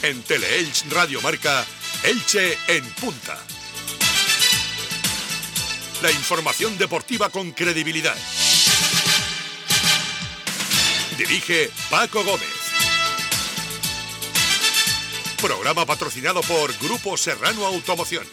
En Teleelch Radio Marca, Elche en punta. La información deportiva con credibilidad. Dirige Paco Gómez. Programa patrocinado por Grupo Serrano Automoción.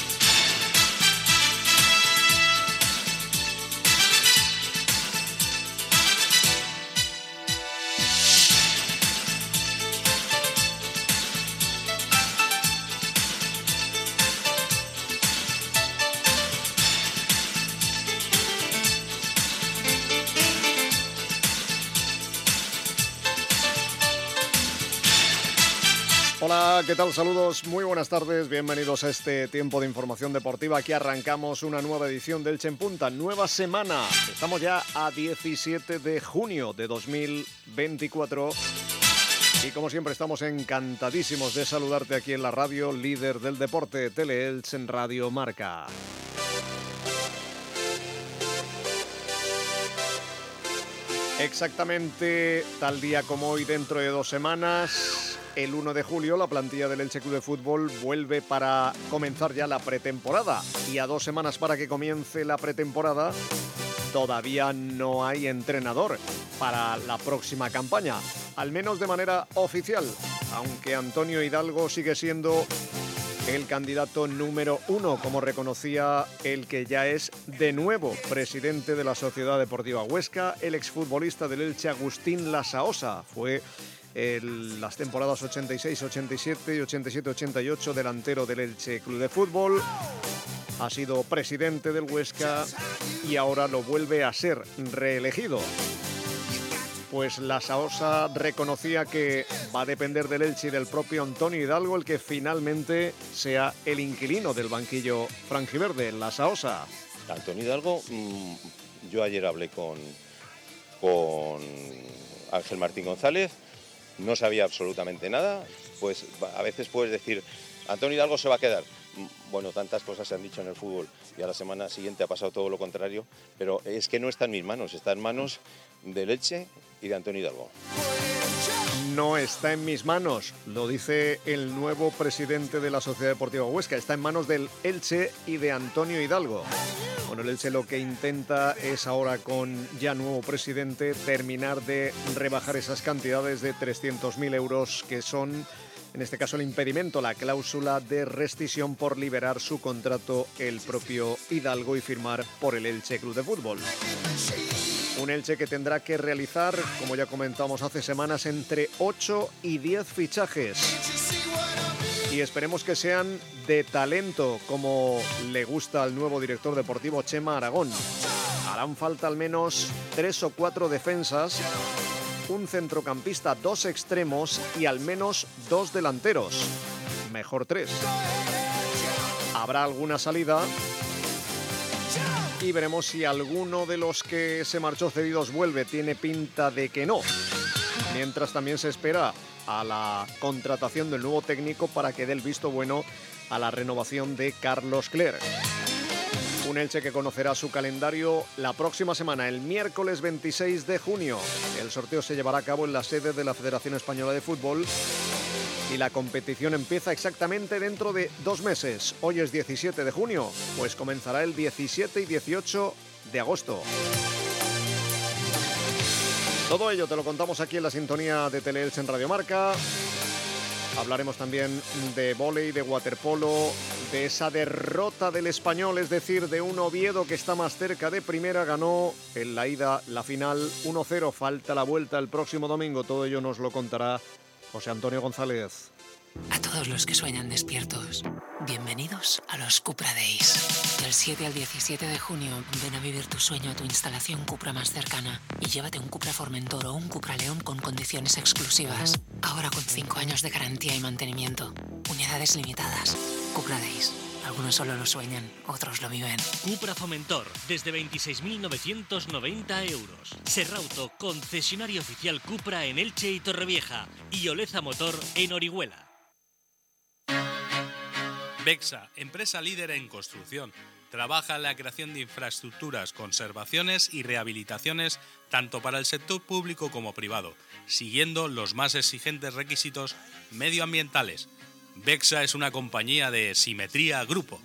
Hola, ¿qué tal? Saludos, muy buenas tardes, bienvenidos a este tiempo de información deportiva. Aquí arrancamos una nueva edición del Elche en Punta, nueva semana. Estamos ya a 17 de junio de 2024 y como siempre estamos encantadísimos de saludarte aquí en la radio líder del deporte, Teleelch en Radio Marca. Exactamente tal día como hoy, dentro de 2 semanas... El 1 de julio la plantilla del Elche Club de Fútbol vuelve para comenzar ya la pretemporada. Y a 2 semanas para que comience la pretemporada, todavía no hay entrenador para la próxima campaña. Al menos de manera oficial. Aunque Antonio Hidalgo sigue siendo el candidato número 1, como reconocía el que ya es de nuevo presidente de la Sociedad Deportiva Huesca, el exfutbolista del Elche Agustín Lasaosa. Fue... las temporadas 86-87 y 87-88 delantero del Elche Club de Fútbol, ha sido presidente del Huesca y ahora lo vuelve a ser reelegido. Pues Lasaosa reconocía que va a depender del Elche y del propio Antonio Hidalgo el que finalmente sea el inquilino del banquillo franjiverde. Lasaosa. Antonio Hidalgo, yo ayer hablé con Ángel Martín González. No sabía absolutamente nada, pues a veces puedes decir, Antonio Hidalgo se va a quedar. Bueno, tantas cosas se han dicho en el fútbol y a la semana siguiente ha pasado todo lo contrario, pero es que no está en mis manos, está en manos del Elche y de Antonio Hidalgo. No está en mis manos, lo dice el nuevo presidente de la Sociedad Deportiva Huesca, está en manos del Elche y de Antonio Hidalgo. Bueno, el Elche lo que intenta es ahora, con ya nuevo presidente, terminar de rebajar esas cantidades de 300.000 euros que son, en este caso, el impedimento, la cláusula de rescisión por liberar su contrato el propio Hidalgo y firmar por el Elche Club de Fútbol. Un Elche que tendrá que realizar, como ya comentamos hace semanas, entre 8 y 10 fichajes. Y esperemos que sean de talento, como le gusta al nuevo director deportivo Chema Aragón. Harán falta al menos 3 o 4 defensas, un centrocampista, 2 extremos y al menos 2 delanteros. Mejor 3. Habrá alguna salida y veremos si alguno de los que se marchó cedidos vuelve. Tiene pinta de que no. Mientras también se espera a la contratación del nuevo técnico para que dé el visto bueno a la renovación de Carlos Clerc. Un Elche que conocerá su calendario la próxima semana, el miércoles 26 de junio. El sorteo se llevará a cabo en la sede de la Federación Española de Fútbol y la competición empieza exactamente dentro de 2 meses. Hoy es 17 de junio, pues comenzará el 17 y 18 de agosto. Todo ello te lo contamos aquí en la sintonía de Teleelch en Radio Marca. Hablaremos también de vóley, de waterpolo, de esa derrota del Español, es decir, de un Oviedo que está más cerca de primera. Ganó en la ida la final 1-0, falta la vuelta el próximo domingo. Todo ello nos lo contará José Antonio González. A todos los que sueñan despiertos, bienvenidos a los Cupra Days. Del 7 al 17 de junio, ven a vivir tu sueño a tu instalación Cupra más cercana y llévate un Cupra Formentor o un Cupra León con condiciones exclusivas. Ahora con 5 años de garantía y mantenimiento. Unidades limitadas. Cupra Days. Algunos solo lo sueñan, otros lo viven. Cupra Fomentor, desde 26.990 euros. Serrauto, concesionario oficial Cupra en Elche y Torrevieja. Y Oleza Motor en Orihuela. Bexa, empresa líder en construcción. trabaja en la creación de infraestructuras, conservaciones y rehabilitaciones tanto para el sector público como privado, siguiendo los más exigentes requisitos medioambientales. Bexa es una compañía de Simetría Grupo.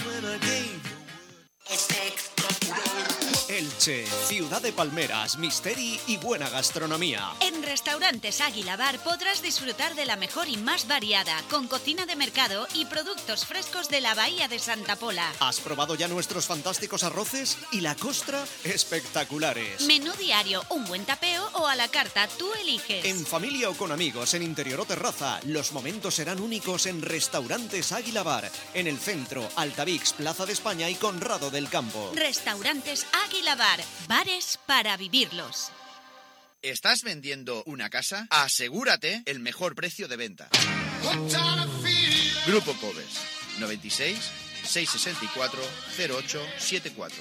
Elche, ciudad de palmeras, misteri y buena gastronomía. En Restaurantes Águila Bar podrás disfrutar de la mejor y más variada, con cocina de mercado y productos frescos de la Bahía de Santa Pola. ¿Has probado ya nuestros fantásticos arroces? Y la costra, espectaculares. Menú diario, un buen tapeo o a la carta, tú eliges. En familia o con amigos, en interior o terraza, los momentos serán únicos en Restaurantes Águila Bar, en el centro, Altavix, Plaza de España y Conrado del Campo. Restaurantes Águila Bar, bares para vivirlos. ¿Estás vendiendo una casa? Asegúrate el mejor precio de venta. Grupo Covers, 96 664 0874.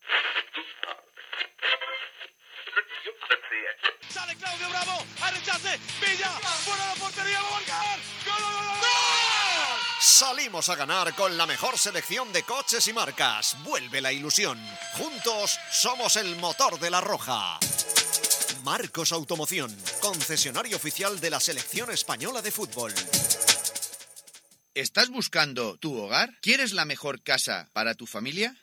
Sale Claudio Bravo, a rechace, Villa, fuera de la portería, va a marcar. ¡Gol! Salimos a ganar con la mejor selección de coches y marcas. Vuelve la ilusión. Juntos somos el motor de la Roja. Marcos Automoción, concesionario oficial de la Selección Española de Fútbol. ¿Estás buscando tu hogar? ¿Quieres la mejor casa para tu familia?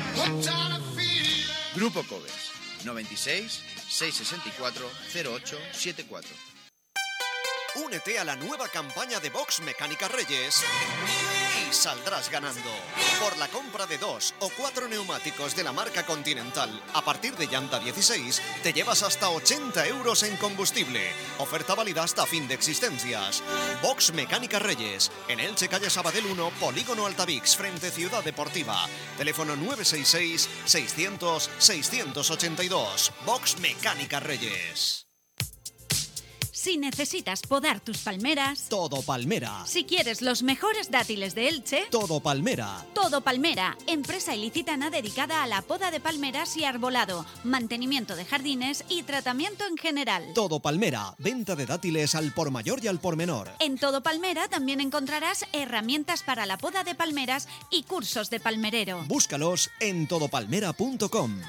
Grupo Covers, 96 664 0874. Únete a la nueva campaña de Box Mecánica Reyes y saldrás ganando. Por la compra de 2 o 4 neumáticos de la marca Continental, a partir de llanta 16, te llevas hasta 80 euros en combustible. Oferta válida hasta fin de existencias. Box Mecánica Reyes, en Elche, calle Sabadell 1, Polígono Altavix, frente Ciudad Deportiva. Teléfono 966 600 682. Box Mecánica Reyes. Si necesitas podar tus palmeras, Todo Palmera. si quieres los mejores dátiles de Elche, Todo Palmera. Todo Palmera, empresa ilicitana dedicada a la poda de palmeras y arbolado, mantenimiento de jardines y tratamiento en general. Todo Palmera. Venta de dátiles al por mayor y al por menor. En Todo Palmera también encontrarás herramientas para la poda de palmeras y cursos de palmerero. Búscalos en todopalmera.com.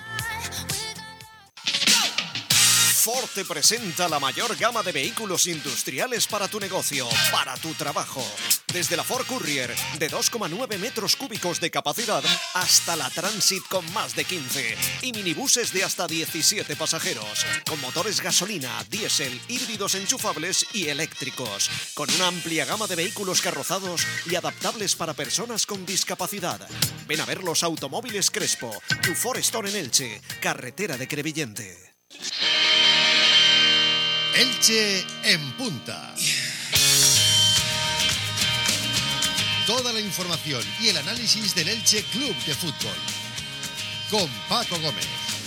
Ford te presenta la mayor gama de vehículos industriales para tu negocio, para tu trabajo. Desde la Ford Courier de 2,9 metros cúbicos de capacidad hasta la Transit con más de 15 y minibuses de hasta 17 pasajeros, con motores gasolina, diésel, híbridos enchufables y eléctricos, con una amplia gama de vehículos carrozados y adaptables para personas con discapacidad. Ven a ver los Automóviles Crespo, tu Ford Store en Elche, carretera de Crevillente. Elche en punta. Toda la información y el análisis del Elche Club de Fútbol. Con Paco Gómez.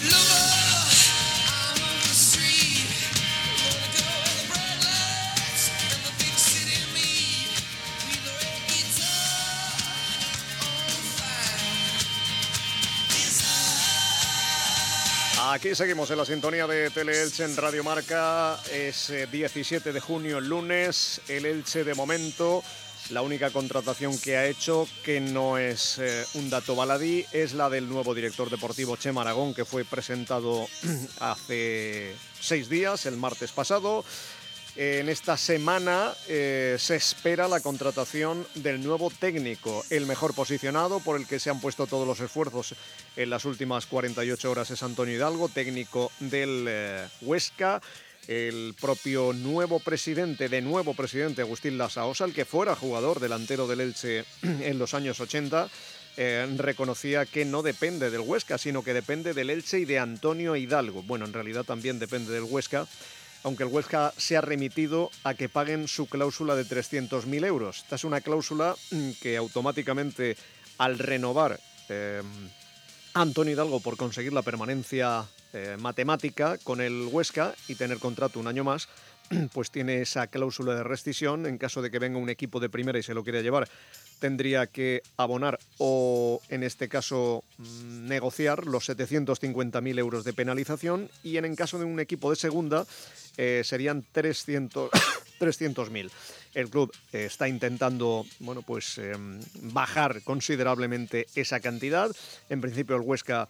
Aquí seguimos en la sintonía de Tele-Elche en Radio Marca. Es 17 de junio, el lunes. El Elche, de momento, la única contratación que ha hecho, que no es un dato baladí, es la del nuevo director deportivo, Chema Aragón, que fue presentado hace 6 días, el martes pasado. En esta semana se espera la contratación del nuevo técnico. El mejor posicionado, por el que se han puesto todos los esfuerzos en las últimas 48 horas, es Antonio Hidalgo, técnico del Huesca. El propio nuevo presidente, Agustín Lasaosa, el que fuera jugador delantero del Elche en los años 80, reconocía que no depende del Huesca, sino que depende del Elche y de Antonio Hidalgo. Bueno, en realidad también depende del Huesca, aunque el Huesca se ha remitido a que paguen su cláusula de 300.000 euros. Esta es una cláusula que automáticamente, al renovar Antonio Hidalgo por conseguir la permanencia matemática con el Huesca y tener contrato un año más, pues tiene esa cláusula de rescisión. En caso de que venga un equipo de primera y se lo quiera llevar, tendría que abonar o, en este caso, negociar los 750.000 euros de penalización, y en caso de un equipo de segunda serían 300... 300.000. El club está intentando, bueno, pues bajar considerablemente esa cantidad. En principio el Huesca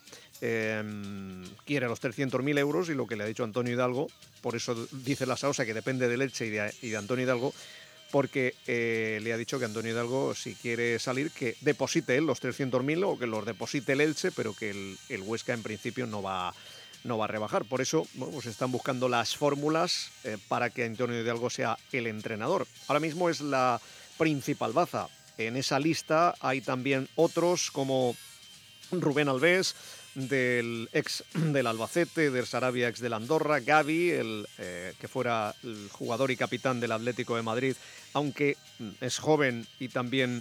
quiere los 300.000 euros, y lo que le ha dicho Antonio Hidalgo, por eso dice la Saosa que depende del Elche y de Antonio Hidalgo, porque le ha dicho que Antonio Hidalgo, si quiere salir, que deposite él los 300.000 o que los deposite el Elche, pero que el Huesca en principio no va a rebajar. Por eso, bueno, pues están buscando las fórmulas para que Antonio Hidalgo sea el entrenador. Ahora mismo es la principal baza. En esa lista hay también otros como Rubén Alves, del ex del Albacete, del Sarabia, ex del Andorra, Gavi, que fuera el jugador y capitán del Atlético de Madrid, aunque es joven y también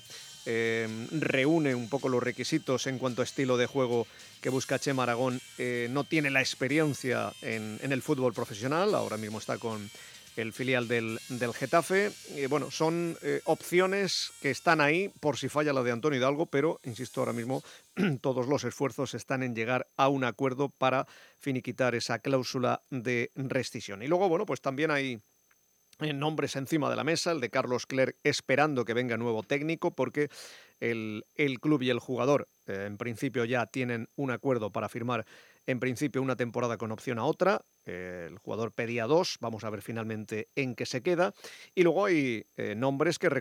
reúne un poco los requisitos en cuanto a estilo de juego que busca Chema Aragón, no tiene la experiencia en el fútbol profesional, ahora mismo está con el filial del Getafe. Bueno, son opciones que están ahí por si falla la de Antonio Hidalgo, pero, insisto, ahora mismo todos los esfuerzos están en llegar a un acuerdo para finiquitar esa cláusula de rescisión. Y luego, bueno, pues también hay nombres encima de la mesa, el de Carlos Clerc esperando que venga nuevo técnico, porque el club y el jugador en principio ya tienen un acuerdo para firmar en principio una temporada con opción a otra. El jugador pedía 2, vamos a ver finalmente en qué se queda. Y luego hay nombres que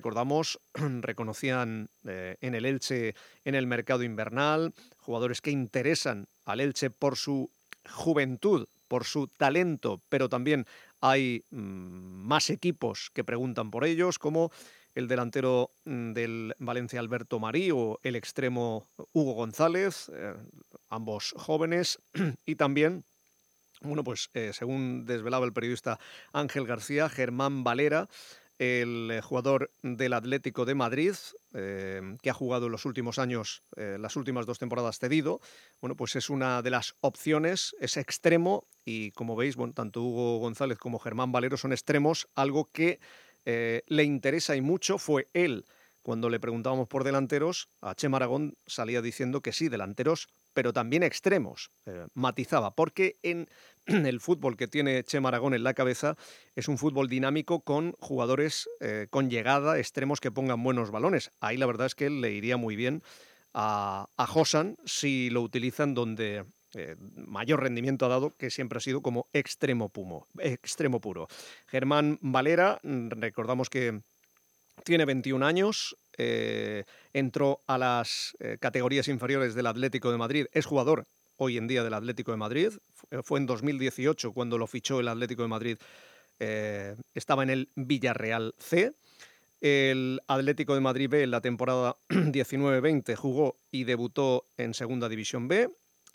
reconocían en el Elche en el mercado invernal, jugadores que interesan al Elche por su juventud, por su talento, pero también hay más equipos que preguntan por ellos, como el delantero del Valencia Alberto Marí o el extremo Hugo González, ambos jóvenes, y también, bueno, pues según desvelaba el periodista Ángel García, Germán Valera, el jugador del Atlético de Madrid, que ha jugado en los últimos años, las últimas 2 temporadas cedido, bueno, pues es una de las opciones, es extremo, y como veis, bueno, tanto Hugo González como Germán Valero son extremos, algo que le interesa y mucho. Fue él, cuando le preguntábamos por delanteros, a Chema Aragón salía diciendo que sí, delanteros, pero también extremos, matizaba, porque en el fútbol que tiene Chema Aragón en la cabeza es un fútbol dinámico con jugadores con llegada, extremos que pongan buenos balones. Ahí la verdad es que le iría muy bien a Josan si lo utilizan donde mayor rendimiento ha dado, que siempre ha sido como extremo puro. Germán Valera, recordamos que tiene 21 años, entró a las categorías inferiores del Atlético de Madrid, es jugador hoy en día del Atlético de Madrid, fue en 2018 cuando lo fichó el Atlético de Madrid, estaba en el Villarreal C. El Atlético de Madrid B en la temporada 19-20 jugó y debutó en Segunda División B.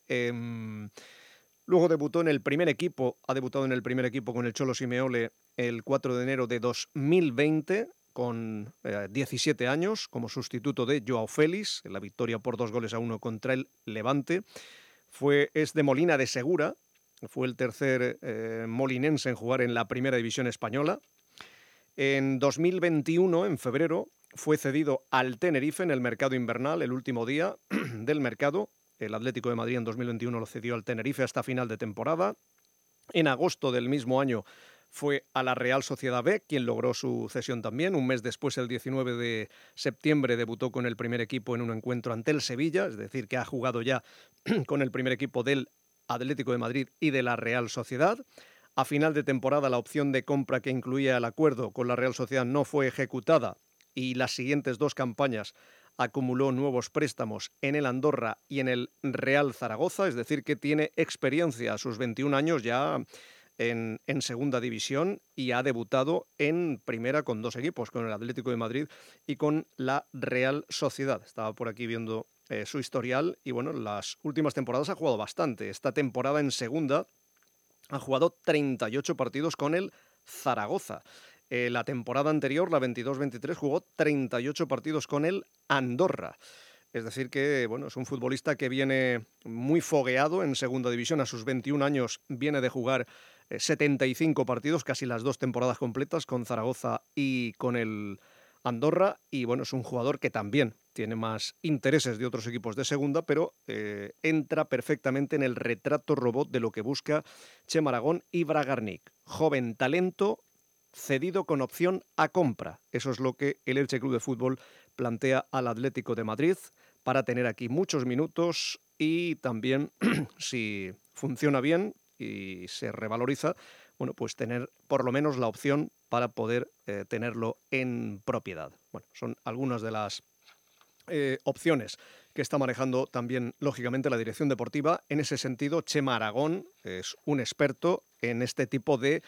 Luego ha debutado en el primer equipo con el Cholo Simeone el 4 de enero de 2020, con 17 años, como sustituto de Joao Félix, en la victoria por 2-1 contra el Levante. Es de Molina de Segura, fue el tercer molinense en jugar en la primera división española. En 2021, en febrero, fue cedido al Tenerife en el mercado invernal, el último día del mercado. El Atlético de Madrid en 2021 lo cedió al Tenerife hasta final de temporada. En agosto del mismo año fue a la Real Sociedad B, quien logró su cesión también. Un mes después, el 19 de septiembre, debutó con el primer equipo en un encuentro ante el Sevilla, es decir, que ha jugado ya con el primer equipo del Atlético de Madrid y de la Real Sociedad. A final de temporada, la opción de compra que incluía el acuerdo con la Real Sociedad no fue ejecutada y las siguientes 2 campañas acumuló nuevos préstamos en el Andorra y en el Real Zaragoza, es decir, que tiene experiencia a sus 21 años ya en segunda división y ha debutado en primera con 2 equipos, con el Atlético de Madrid y con la Real Sociedad. Estaba por aquí viendo su historial y bueno, las últimas temporadas ha jugado bastante. Esta temporada en segunda ha jugado 38 partidos con el Zaragoza. La temporada anterior, la 22-23, jugó 38 partidos con el Andorra. Es decir que, bueno, es un futbolista que viene muy fogueado en segunda división. A sus 21 años viene de jugar 75 partidos, casi las 2 temporadas completas con Zaragoza y con el Andorra. Y bueno, es un jugador que también tiene más intereses de otros equipos de segunda, pero entra perfectamente en el retrato robot de lo que busca Chema Aragón y Bragarnik. Joven talento, cedido con opción a compra. Eso es lo que el Elche Club de Fútbol plantea al Atlético de Madrid para tener aquí muchos minutos y también, si funciona bien y se revaloriza, bueno, pues tener por lo menos la opción para poder tenerlo en propiedad. Bueno, son algunas de las opciones que está manejando también, lógicamente, la dirección deportiva. En ese sentido, Chema Aragón es un experto en este tipo de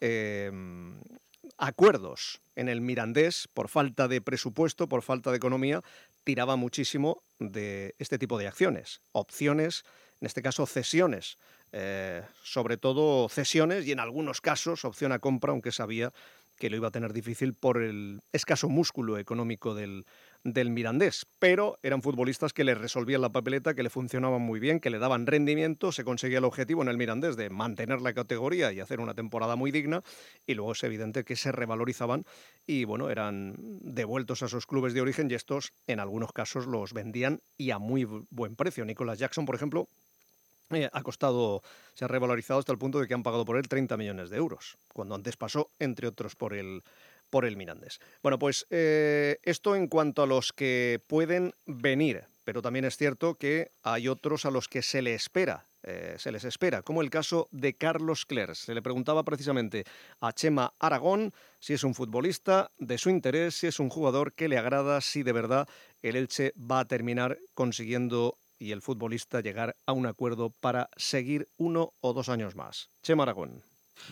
acuerdos. En el Mirandés, por falta de presupuesto, por falta de economía, tiraba muchísimo de este tipo de acciones, opciones, en este caso cesiones, sobre todo cesiones y en algunos casos opción a compra, aunque sabía que lo iba a tener difícil por el escaso músculo económico del Mirandés. Pero eran futbolistas que le resolvían la papeleta, que le funcionaban muy bien, que le daban rendimiento, se conseguía el objetivo en el Mirandés de mantener la categoría y hacer una temporada muy digna, y luego es evidente que se revalorizaban y bueno, eran devueltos a sus clubes de origen y estos en algunos casos los vendían y a muy buen precio. Nicolas Jackson, por ejemplo, se ha revalorizado hasta el punto de que han pagado por él 30 millones de euros, cuando antes pasó, entre otros, por el Mirandés. Bueno, pues esto en cuanto a los que pueden venir, pero también es cierto que hay otros a los que se les espera, como el caso de Carlos Clers. Se le preguntaba precisamente a Chema Aragón si es un futbolista de su interés, si es un jugador que le agrada, si de verdad el Elche va a terminar consiguiendo y el futbolista llegar a un acuerdo para seguir 1 o 2 años más. Chema Aragón.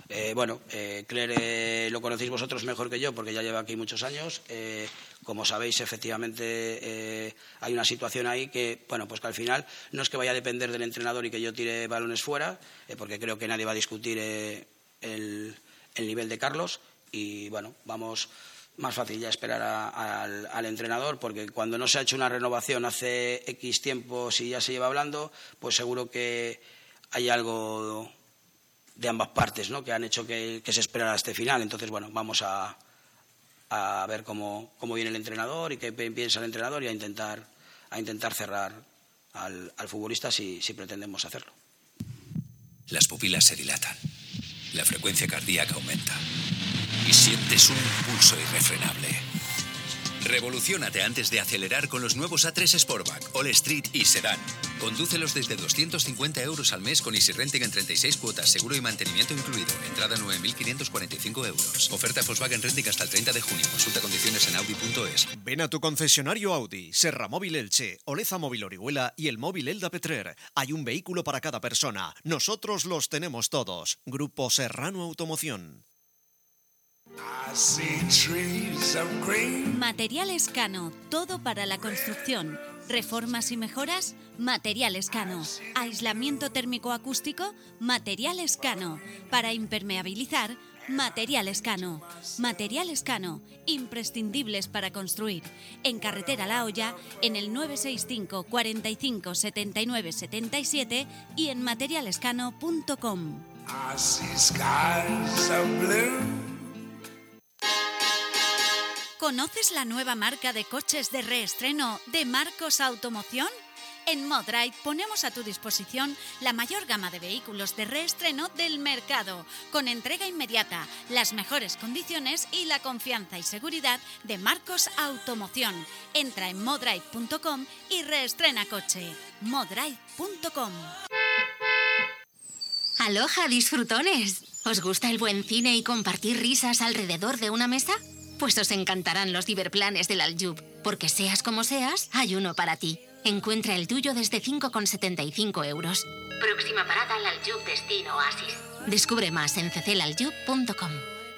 Clere lo conocéis vosotros mejor que yo porque ya lleva aquí muchos años. Como sabéis, efectivamente hay una situación ahí que, pues que al final no es que vaya a depender del entrenador y que yo tire balones fuera, porque creo que nadie va a discutir el nivel de Carlos y vamos más fácil ya esperar al entrenador, porque cuando no se ha hecho una renovación hace X tiempo, si ya se lleva hablando, pues seguro que hay algo de ambas partes, ¿no?, que han hecho que se esperara este final. Entonces, vamos a ver cómo viene el entrenador y qué piensa el entrenador y a intentar cerrar al futbolista si pretendemos hacerlo. Las pupilas se dilatan, la frecuencia cardíaca aumenta y sientes un impulso irrefrenable. Revoluciónate antes de acelerar con los nuevos A3 Sportback, All Street y Sedán. Condúcelos desde 250 euros al mes con Easy Renting en 36 cuotas, seguro y mantenimiento incluido. Entrada 9.545 euros. Oferta Volkswagen Renting hasta el 30 de junio. Consulta condiciones en Audi.es. Ven a tu concesionario Audi, Serra Móvil Elche, Oleza Móvil Orihuela y el Móvil Elda Petrer. Hay un vehículo para cada persona. Nosotros los tenemos todos. Grupo Serrano Automoción. Materiales Cano, todo para la construcción. Reformas y mejoras, Materiales Cano. Aislamiento térmico acústico, Materiales Cano. Para impermeabilizar, Materiales Cano. Materiales Cano, imprescindibles para construir. En Carretera La Hoya, en el 965 45 79 77 y en materialescano.com. ¿Conoces la nueva marca de coches de reestreno de Marcos Automoción? En Modrive ponemos a tu disposición la mayor gama de vehículos de reestreno del mercado, con entrega inmediata, las mejores condiciones y la confianza y seguridad de Marcos Automoción. Entra en modrive.com y reestrena coche. modrive.com. ¡Aloha, disfrutones! ¿Os gusta el buen cine y compartir risas alrededor de una mesa? Pues os encantarán los ciberplanes del Aljub, porque seas como seas, hay uno para ti. Encuentra el tuyo desde 5,75 euros. Próxima parada al Aljub Destino Oasis. Descubre más en cclaljub.com.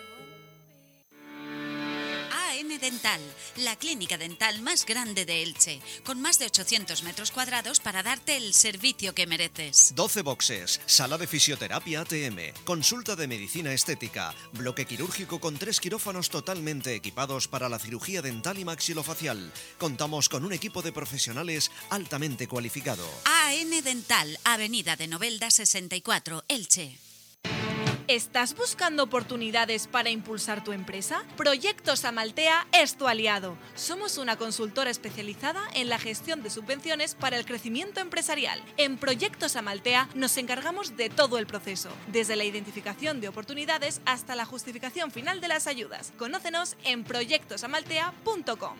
AN Dental, la clínica dental más grande de Elche, con más de 800 metros cuadrados para darte el servicio que mereces. 12 boxes, sala de fisioterapia ATM, consulta de medicina estética, bloque quirúrgico con 3 quirófanos totalmente equipados para la cirugía dental y maxilofacial. Contamos con un equipo de profesionales altamente cualificado. AN Dental, Avenida de Novelda 64, Elche. ¿Estás buscando oportunidades para impulsar tu empresa? Proyectos Amaltea es tu aliado. Somos una consultora especializada en la gestión de subvenciones para el crecimiento empresarial. En Proyectos Amaltea nos encargamos de todo el proceso, desde la identificación de oportunidades hasta la justificación final de las ayudas. Conócenos en proyectosamaltea.com.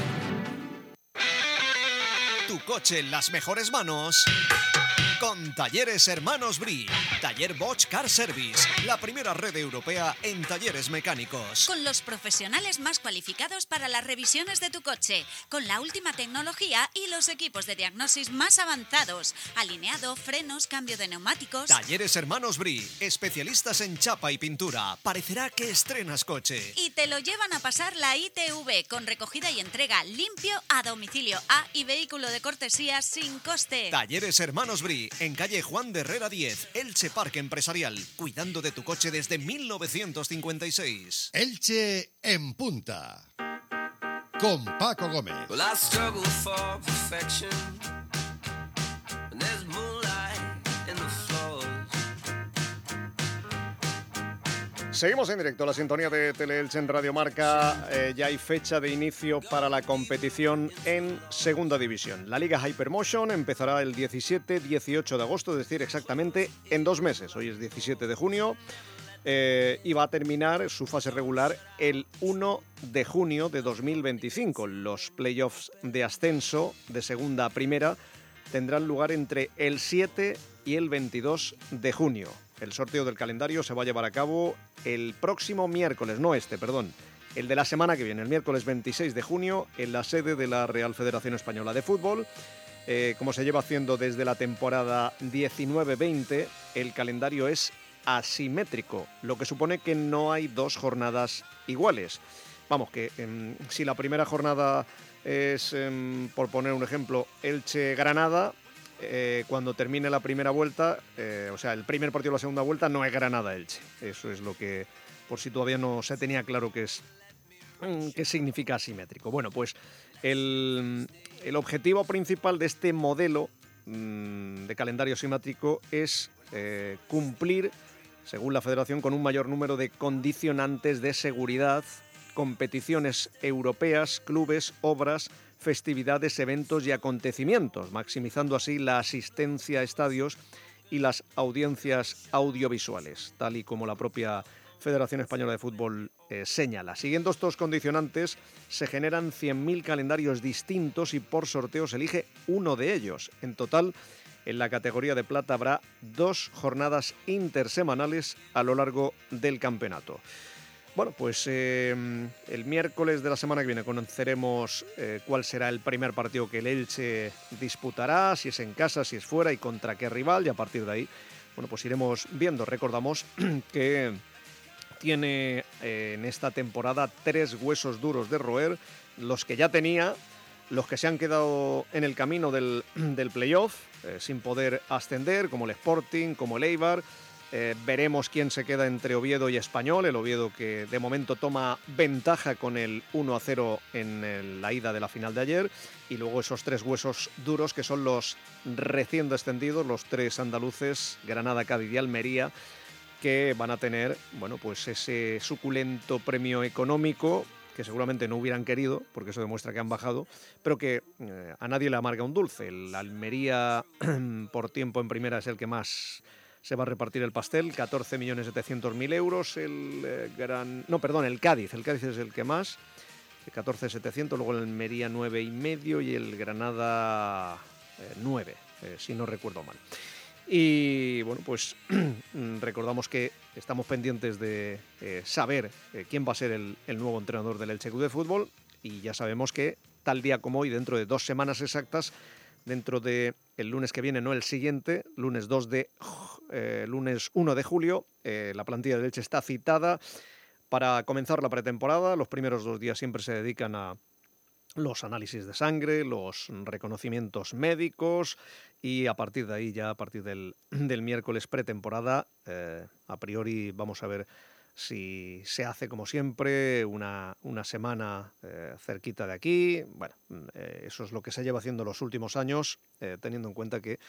Tu coche en las mejores manos con Talleres Hermanos Brie. Taller Bosch Car Service, la primera red europea en talleres mecánicos. Con los profesionales más cualificados para las revisiones de tu coche, con la última tecnología y los equipos de diagnosis más avanzados. Alineado, frenos, cambio de neumáticos. Talleres Hermanos Brie, especialistas en chapa y pintura. Parecerá que estrenas coche. Y te lo llevan a pasar la ITV con recogida y entrega limpio a domicilio A y vehículo de cortesía sin coste. Talleres Hermanos Brie, en calle Juan de Herrera 10, Elche Parque Empresarial, cuidando de tu coche desde 1956. Elche en punta, con Paco Gómez. Seguimos en directo, la sintonía de Teleelche en Radio Marca. Ya hay fecha de inicio para la competición en Segunda División. La Liga Hypermotion empezará el 17-18 de agosto, es decir, exactamente en 2 meses. Hoy es 17 de junio y va a terminar su fase regular el 1 de junio de 2025. Los playoffs de ascenso de segunda a primera tendrán lugar entre el 7 y el 22 de junio. El sorteo del calendario se va a llevar a cabo el próximo miércoles, el de la semana que viene, el miércoles 26 de junio, en la sede de la Real Federación Española de Fútbol. Como se lleva haciendo desde la temporada 19-20, el calendario es asimétrico, lo que supone que no hay 2 jornadas iguales. Vamos, que si la primera jornada es, por poner un ejemplo, Elche-Granada, cuando termine la primera vuelta, el primer partido de la segunda vuelta no es Granada-Elche. Eso es lo que, por si todavía no se tenía claro qué significa asimétrico. Bueno, pues el objetivo principal de este modelo de calendario asimétrico es cumplir, según la Federación, con un mayor número de condicionantes de seguridad, competiciones europeas, clubes, obras, festividades, eventos y acontecimientos, maximizando así la asistencia a estadios y las audiencias audiovisuales, tal y como la propia Federación Española de Fútbol señala. Siguiendo estos condicionantes, se generan 100.000 calendarios distintos y por sorteo se elige uno de ellos. En total, en la categoría de plata habrá 2 jornadas intersemanales a lo largo del campeonato. Bueno, pues el miércoles de la semana que viene conoceremos cuál será el primer partido que el Elche disputará, si es en casa, si es fuera y contra qué rival, y a partir de ahí, bueno, pues iremos viendo. Recordamos que tiene en esta temporada 3 huesos duros de roer, los que ya tenía, los que se han quedado en el camino del playoff, sin poder ascender, como el Sporting, como el Eibar. Veremos quién se queda entre Oviedo y Español, el Oviedo que de momento toma ventaja con el 1-0 en la ida de la final de ayer, y luego esos 3 huesos duros que son los recién descendidos, los 3 andaluces, Granada, Cádiz y Almería, que van a tener, bueno, pues ese suculento premio económico que seguramente no hubieran querido, porque eso demuestra que han bajado, pero que a nadie le amarga un dulce. El Almería por tiempo en primera es el que más se va a repartir el pastel, 14.700.000 euros. El Cádiz es el que más, 14.700.000, luego el Almería 9,5 y el Granada 9, si no recuerdo mal. Y bueno, pues recordamos que estamos pendientes de saber quién va a ser el nuevo entrenador del Elche Club de Fútbol, y ya sabemos que tal día como hoy, dentro de 2 semanas exactas, dentro de el lunes que viene, no el siguiente, lunes 1 de julio, la plantilla del Elche está citada para comenzar la pretemporada. Los primeros 2 días siempre se dedican a los análisis de sangre, los reconocimientos médicos, y a partir de ahí, ya a partir del miércoles pretemporada, a priori vamos a ver si se hace como siempre una semana cerquita de aquí. Bueno, eso es lo que se lleva haciendo los últimos años, teniendo en cuenta que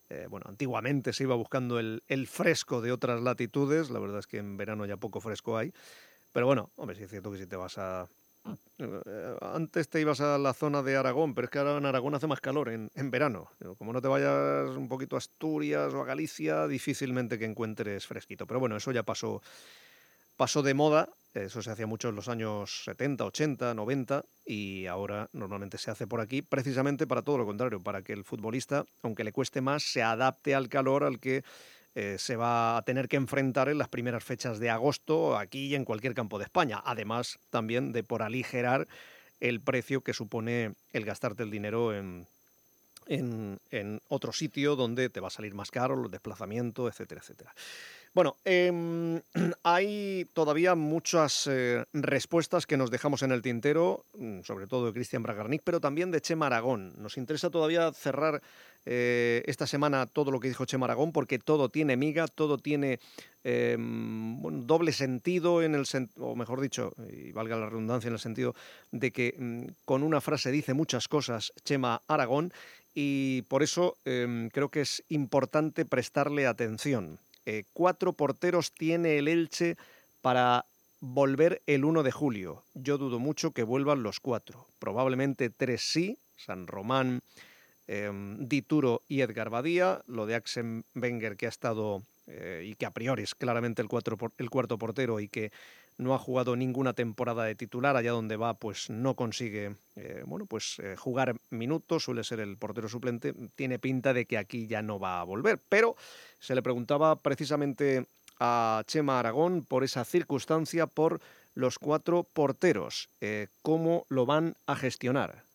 Bueno, antiguamente se iba buscando el fresco de otras latitudes, la verdad es que en verano ya poco fresco hay, pero bueno, hombre, sí es cierto que si te vas a... Antes te ibas a la zona de Aragón, pero es que ahora en Aragón hace más calor en verano. Como no te vayas un poquito a Asturias o a Galicia, difícilmente que encuentres fresquito. Pero bueno, eso ya pasó de moda, eso se hacía mucho en los años 70, 80, 90 y ahora normalmente se hace por aquí precisamente para todo lo contrario, para que el futbolista, aunque le cueste más, se adapte al calor al que se va a tener que enfrentar en las primeras fechas de agosto aquí y en cualquier campo de España, además también de por aligerar el precio que supone el gastarte el dinero en otro sitio donde te va a salir más caro, los desplazamientos, etcétera, etcétera. Bueno, hay todavía muchas respuestas que nos dejamos en el tintero, sobre todo de Cristian Bragarnik, pero también de Chema Aragón. Nos interesa todavía cerrar esta semana todo lo que dijo Chema Aragón, porque todo tiene miga, todo tiene doble sentido, o mejor dicho, y valga la redundancia, en el sentido de que con una frase dice muchas cosas Chema Aragón, y por eso creo que es importante prestarle atención. 4 porteros tiene el Elche para volver el 1 de julio. Yo dudo mucho que vuelvan los 4. Probablemente 3 sí, San Román, Dituro y Edgar Badía. Lo de Arsène Wenger, que ha estado y que a priori es claramente el cuarto portero y que no ha jugado ninguna temporada de titular, allá donde va pues no consigue jugar minutos, suele ser el portero suplente, tiene pinta de que aquí ya no va a volver, pero se le preguntaba precisamente a Chema Aragón por esa circunstancia, por los 4 porteros, ¿cómo lo van a gestionar?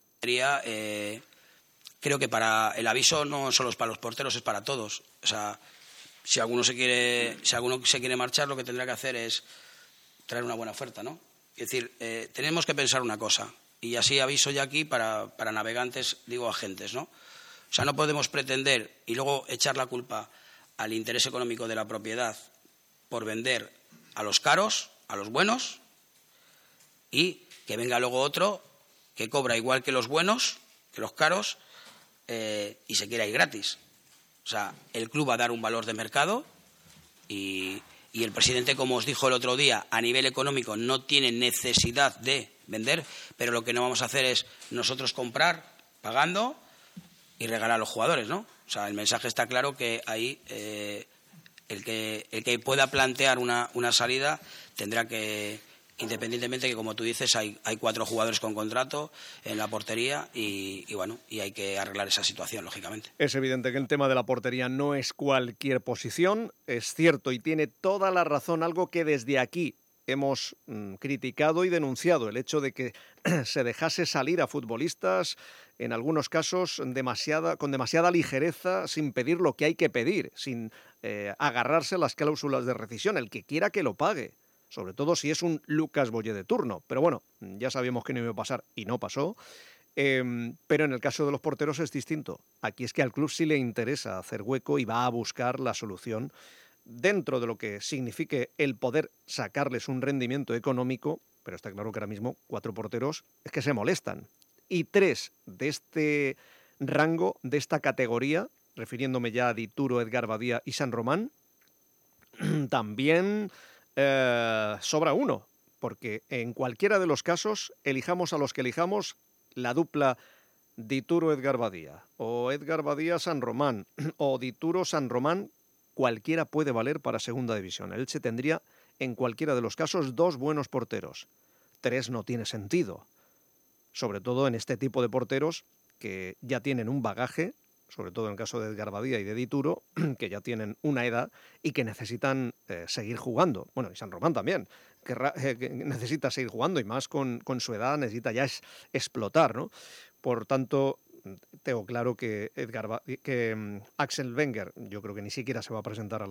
Creo que para el aviso no solo es para los porteros, es para todos. O sea, si alguno se quiere marchar, lo que tendrá que hacer es traer una buena oferta, ¿no? Es decir, tenemos que pensar una cosa, y así aviso ya aquí para navegantes, digo agentes, ¿no? O sea, no podemos pretender y luego echar la culpa al interés económico de la propiedad por vender a los caros, a los buenos, y que venga luego otro que cobra igual que los buenos, que los caros, y se quiera ir gratis. O sea, el club va a dar un valor de mercado y el presidente, como os dijo el otro día, a nivel económico no tiene necesidad de vender, pero lo que no vamos a hacer es nosotros comprar pagando y regalar a los jugadores, ¿no? O sea, el mensaje está claro que ahí el que pueda plantear una salida tendrá que, independientemente que, como tú dices, hay 4 jugadores con contrato en la portería y hay que arreglar esa situación, lógicamente. Es evidente que el tema de la portería no es cualquier posición, es cierto, y tiene toda la razón, algo que desde aquí hemos criticado y denunciado, el hecho de que se dejase salir a futbolistas, en algunos casos con demasiada ligereza, sin pedir lo que hay que pedir, sin agarrarse a las cláusulas de rescisión, el que quiera que lo pague. Sobre todo si es un Lucas Boye de turno. Pero bueno, ya sabíamos que no iba a pasar y no pasó. Pero en el caso de los porteros es distinto. Aquí es que al club sí le interesa hacer hueco y va a buscar la solución dentro de lo que signifique el poder sacarles un rendimiento económico. Pero está claro que ahora mismo 4 porteros es que se molestan. Y 3 de este rango, de esta categoría, refiriéndome ya a Dituro, Edgar Badía y San Román, también... sobra uno, porque en cualquiera de los casos, elijamos a los que elijamos, la dupla Dituro-Edgar Badía, o Edgar Badía-San Román, o Dituro-San Román, cualquiera puede valer para segunda división. El Elche tendría, en cualquiera de los casos, 2 buenos porteros. 3 no tiene sentido, sobre todo en este tipo de porteros que ya tienen un bagaje, sobre todo en el caso de Edgar Badía y de Dituro, que ya tienen una edad y que necesitan seguir jugando. Bueno, y San Román también, que necesita seguir jugando, y más con su edad necesita ya explotar, ¿no? Por tanto, tengo claro que Arsène Wenger, yo creo que ni siquiera se va a presentar a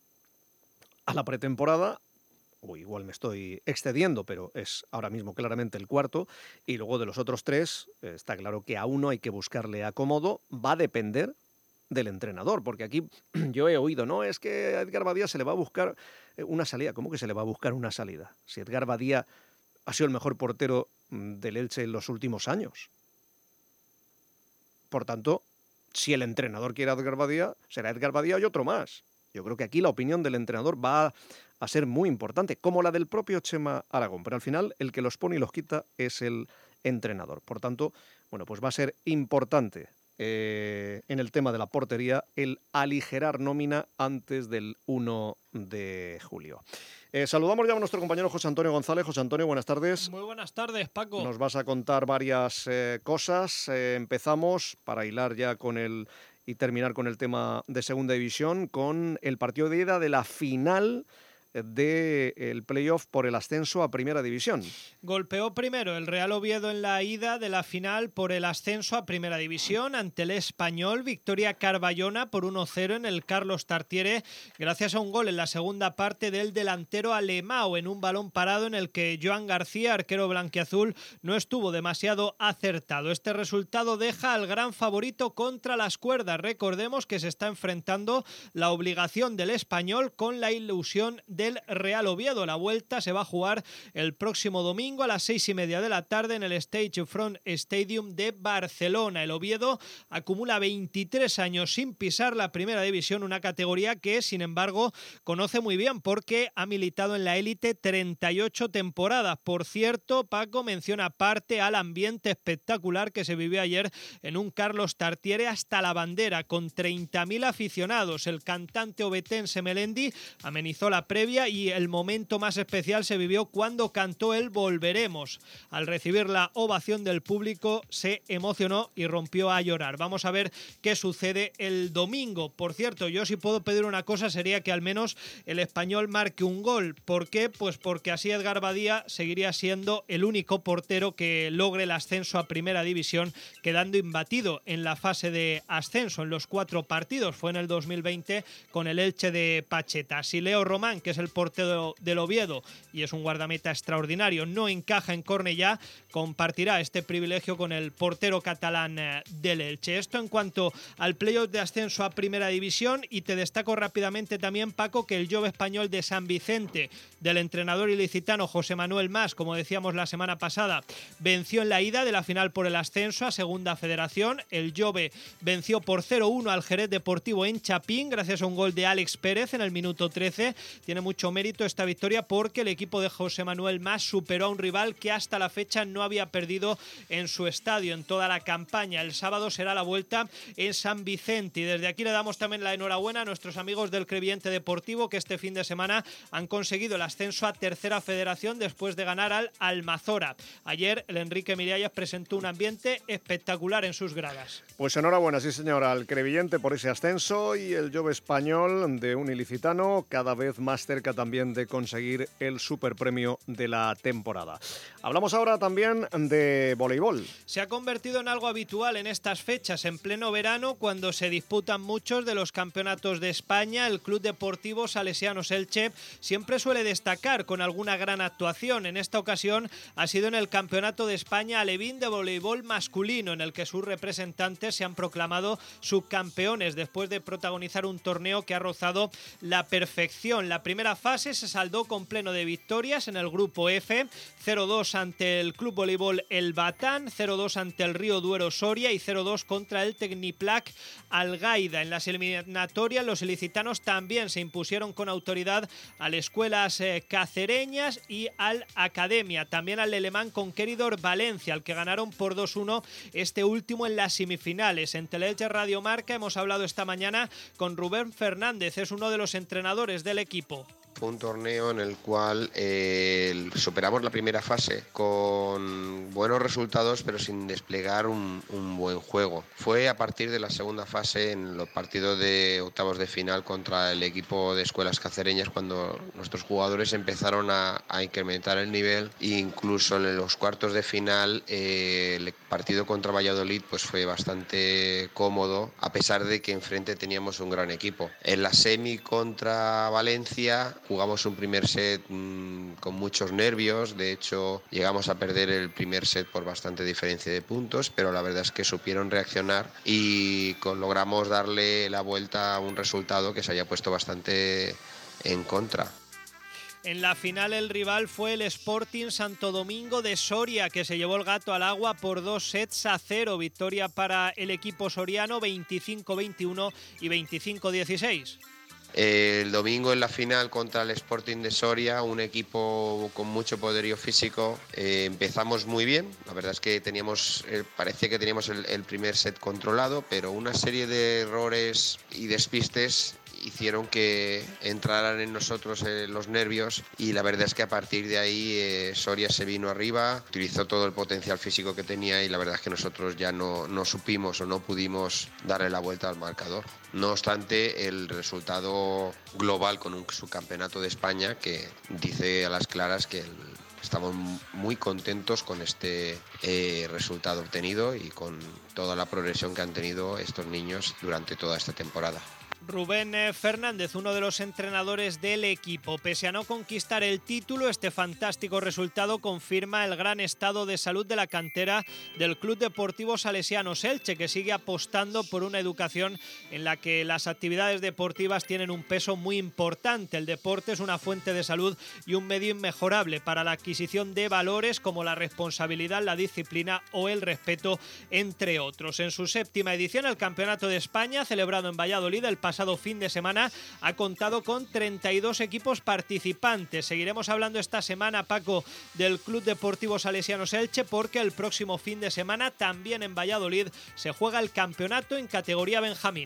la pretemporada, o igual me estoy excediendo, pero es ahora mismo claramente el cuarto, y luego de los otros 3, está claro que a uno hay que buscarle acomodo, va a depender del entrenador, porque aquí yo he oído, no, es que a Edgar Badía se le va a buscar una salida. ¿Cómo que se le va a buscar una salida? Si Edgar Badía ha sido el mejor portero del Elche en los últimos años. Por tanto, Si el entrenador quiere a Edgar Badía, será Edgar Badía y otro más. Yo creo que aquí la opinión del entrenador va a ser muy importante, como la del propio Chema Aragón, pero al final el que los pone y los quita es el entrenador. Por tanto, bueno, pues va a ser importante en el tema de la portería el aligerar nómina antes del 1 de julio. Saludamos ya a nuestro compañero José Antonio González. José Antonio, buenas tardes. Muy buenas tardes, Paco. Nos vas a contar varias cosas. Empezamos para hilar ya con y terminar con el tema de Segunda División, con el partido de ida de la final del playoff por el ascenso a Primera División. Golpeó primero el Real Oviedo en la ida de la final por el ascenso a Primera División ante el Español. Victoria Carballona por 1-0 en el Carlos Tartiere, gracias a un gol en la segunda parte del delantero Alemão en un balón parado en el que Joan García, arquero blanquiazul, no estuvo demasiado acertado. Este resultado deja al gran favorito contra las cuerdas. Recordemos que se está enfrentando la obligación del Español con la ilusión del Real Oviedo. La vuelta se va a jugar el próximo domingo a las 6:30 de la tarde en el Stagefront Stadium de Barcelona. El Oviedo acumula 23 años sin pisar la Primera División, una categoría que, sin embargo, conoce muy bien porque ha militado en la élite 38 temporadas. Por cierto, Paco menciona aparte al ambiente espectacular que se vivió ayer en un Carlos Tartiere hasta la bandera, con 30.000 aficionados. El cantante ovetense Melendi amenizó la previa y el momento más especial se vivió cuando cantó el Volveremos. Al recibir la ovación del público se emocionó y rompió a llorar. Vamos a ver qué sucede el domingo. Por cierto, yo si puedo pedir una cosa sería que al menos el Español marque un gol. ¿Por qué? Pues porque así Edgar Badía seguiría siendo el único portero que logre el ascenso a Primera División, quedando imbatido en la fase de ascenso en los 4 partidos. Fue en el 2020 con el Elche de Pacheta. Si Leo Román, que es el portero del Oviedo y es un guardameta extraordinario, no encaja en Cornellá, compartirá este privilegio con el portero catalán del Elche. Esto en cuanto al playoff de ascenso a Primera División, y te destaco rápidamente también, Paco, que el Jove Español de San Vicente, del entrenador ilicitano José Manuel Mas, como decíamos la semana pasada, venció en la ida de la final por el ascenso a Segunda Federación. El Jove venció por 0-1 al Jerez Deportivo en Chapín gracias a un gol de Alex Pérez en el minuto 13. Tiene mucho mérito esta victoria porque el equipo de José Manuel Mas superó a un rival que hasta la fecha no había perdido en su estadio en toda la campaña. El sábado será la vuelta en San Vicente y desde aquí le damos también la enhorabuena a nuestros amigos del Crevillente Deportivo, que este fin de semana han conseguido el ascenso a Tercera Federación después de ganar al Almazora. Ayer el Enrique Miralles presentó un ambiente espectacular en sus gradas. Pues enhorabuena, sí señor, al Crevillente por ese ascenso, y el Jove Español de un ilicitano cada vez más cerca también de conseguir el superpremio de la temporada. Hablamos ahora también de voleibol. Se ha convertido en algo habitual en estas fechas, en pleno verano, cuando se disputan muchos de los campeonatos de España. El Club Deportivo Salesianos Elche siempre suele destacar con alguna gran actuación. En esta ocasión ha sido en el Campeonato de España alevín de voleibol masculino, en el que sus representantes se han proclamado subcampeones después de protagonizar un torneo que ha rozado la perfección. La primera fase se saldó con pleno de victorias en el grupo F, 0-2 ante el Club Voleibol El Batán, 0-2 ante el Río Duero Soria y 0-2 contra el Tecniplac Algaida. En las eliminatorias los ilicitanos también se impusieron con autoridad a las escuelas cacereñas y al Academia, también al Lelemán Conqueridor Valencia, al que ganaron por 2-1, este último en las semifinales. En Teleelche Radio Marca hemos hablado esta mañana con Rubén Fernández, es uno de los entrenadores del equipo. Fue un torneo en el cual superamos la primera fase con buenos resultados, pero sin desplegar un buen juego. Fue a partir de la segunda fase, en los partidos de octavos de final contra el equipo de escuelas cacereñas, cuando nuestros jugadores empezaron a incrementar el nivel, e incluso en los cuartos de final el partido contra Valladolid pues fue bastante cómodo, a pesar de que enfrente teníamos un gran equipo. En la semi contra Valencia jugamos un primer set con muchos nervios. De hecho, llegamos a perder el primer set por bastante diferencia de puntos, pero la verdad es que supieron reaccionar y logramos darle la vuelta a un resultado que se había puesto bastante en contra. En la final el rival fue el Sporting Santo Domingo de Soria, que se llevó el gato al agua por 2-0. Victoria para el equipo soriano 25-21 y 25-16. El domingo en la final contra el Sporting de Soria, un equipo con mucho poderío físico. Empezamos muy bien, la verdad es que parecía que teníamos el primer set controlado, pero una serie de errores y despistes hicieron que entraran en nosotros los nervios, y la verdad es que a partir de ahí Soria se vino arriba, utilizó todo el potencial físico que tenía, y la verdad es que nosotros ya no supimos o no pudimos darle la vuelta al marcador. No obstante, el resultado global con un subcampeonato de España que dice a las claras que estamos muy contentos con este resultado obtenido y con toda la progresión que han tenido estos niños durante toda esta temporada. Rubén Fernández, uno de los entrenadores del equipo. Pese a no conquistar el título, este fantástico resultado confirma el gran estado de salud de la cantera del Club Deportivo Salesianos Elche, que sigue apostando por una educación en la que las actividades deportivas tienen un peso muy importante. El deporte es una fuente de salud y un medio inmejorable para la adquisición de valores como la responsabilidad, la disciplina o el respeto, entre otros. En su 7ª edición, el Campeonato de España, celebrado en Valladolid el pasado fin de semana, ha contado con 32 equipos participantes. Seguiremos hablando esta semana, Paco, del Club Deportivo Salesianos Elche, porque el próximo fin de semana también en Valladolid se juega el campeonato en categoría Benjamín.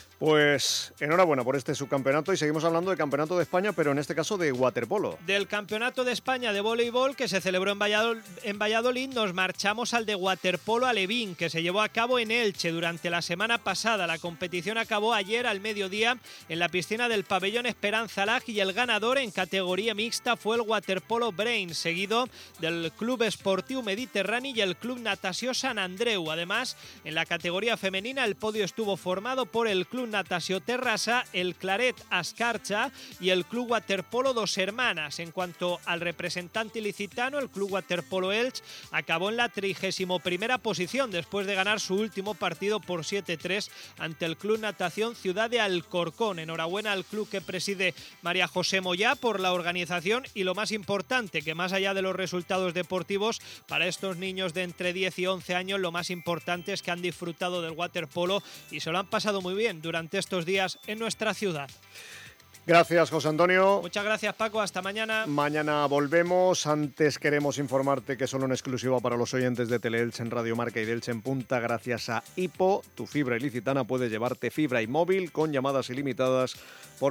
Pues enhorabuena por este subcampeonato, y seguimos hablando del Campeonato de España, pero en este caso de waterpolo. Del Campeonato de España de voleibol que se celebró en Valladolid, nos marchamos al de waterpolo alevín, que se llevó a cabo en Elche durante la semana pasada. La competición acabó ayer al mediodía en la piscina del pabellón Esperanza Lag, y el ganador en categoría mixta fue el waterpolo Brain, seguido del Club Esportiu Mediterrani y el Club Natació Sant Andreu. Además, en la categoría femenina el podio estuvo formado por el Club Natació Terrassa, el Claret Ascarcha y el Club Waterpolo Dos Hermanas. En cuanto al representante ilicitano, el Club Waterpolo Elche acabó en la 31ª posición después de ganar su último partido por 7-3 ante el Club Natación Ciudad de Alcorcón. Enhorabuena al club que preside María José Moyá por la organización, y lo más importante, que más allá de los resultados deportivos, para estos niños de entre 10 y 11 años lo más importante es que han disfrutado del waterpolo y se lo han pasado muy bien durante estos días en nuestra ciudad. Gracias, José Antonio. Muchas gracias, Paco. Hasta mañana. Mañana volvemos. Antes queremos informarte que solo en exclusiva para los oyentes de Teleelche en Radio Marca y de Elche en Punta, gracias a Hipo, tu fibra ilicitana puede llevarte fibra y móvil con llamadas ilimitadas por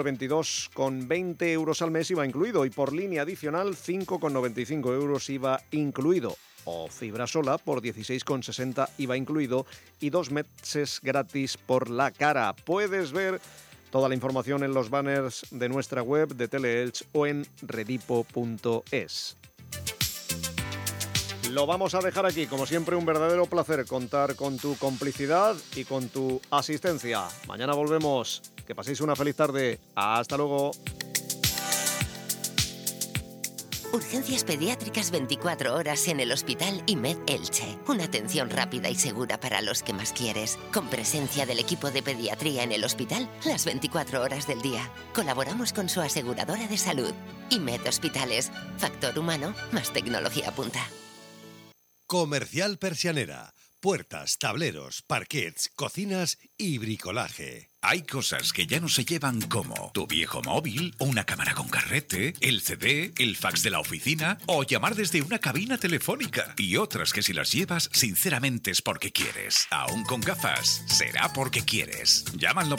22,20 euros al mes, IVA incluido, y por línea adicional 5,95 euros, IVA incluido. O fibra sola por 16,60 IVA incluido y 2 meses gratis por la cara. Puedes ver toda la información en los banners de nuestra web de Teleelche o en redipo.es. Lo vamos a dejar aquí. Como siempre, un verdadero placer contar con tu complicidad y con tu asistencia. Mañana volvemos. Que paséis una feliz tarde. Hasta luego. Urgencias pediátricas 24 horas en el Hospital IMED Elche. Una atención rápida y segura para los que más quieres. Con presencia del equipo de pediatría en el hospital las 24 horas del día. Colaboramos con su aseguradora de salud. IMED Hospitales. Factor humano más tecnología punta. Comercial Persianera. Puertas, tableros, parquets, cocinas y bricolaje. Hay cosas que ya no se llevan, como tu viejo móvil, o una cámara con carrete, el CD, el fax de la oficina o llamar desde una cabina telefónica. Y otras que si las llevas, sinceramente es porque quieres. Aún con gafas, será porque quieres. Llama al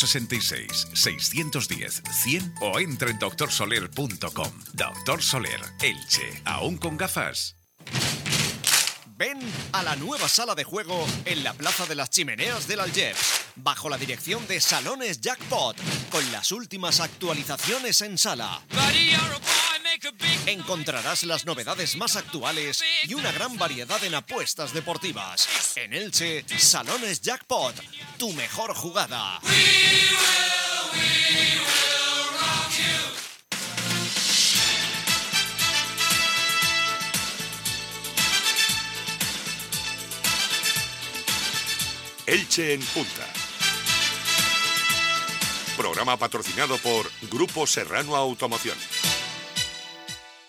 966-610-100 o entra en doctorsoler.com. Doctor Soler, Elche. Aún con gafas. Ven a la nueva sala de juego en la Plaza de las Chimeneas del Algeps, bajo la dirección de Salones Jackpot, con las últimas actualizaciones en sala. Encontrarás las novedades más actuales y una gran variedad en apuestas deportivas. En Elche, Salones Jackpot, tu mejor jugada. Elche en Punta. Programa patrocinado por Grupo Serrano Automoción.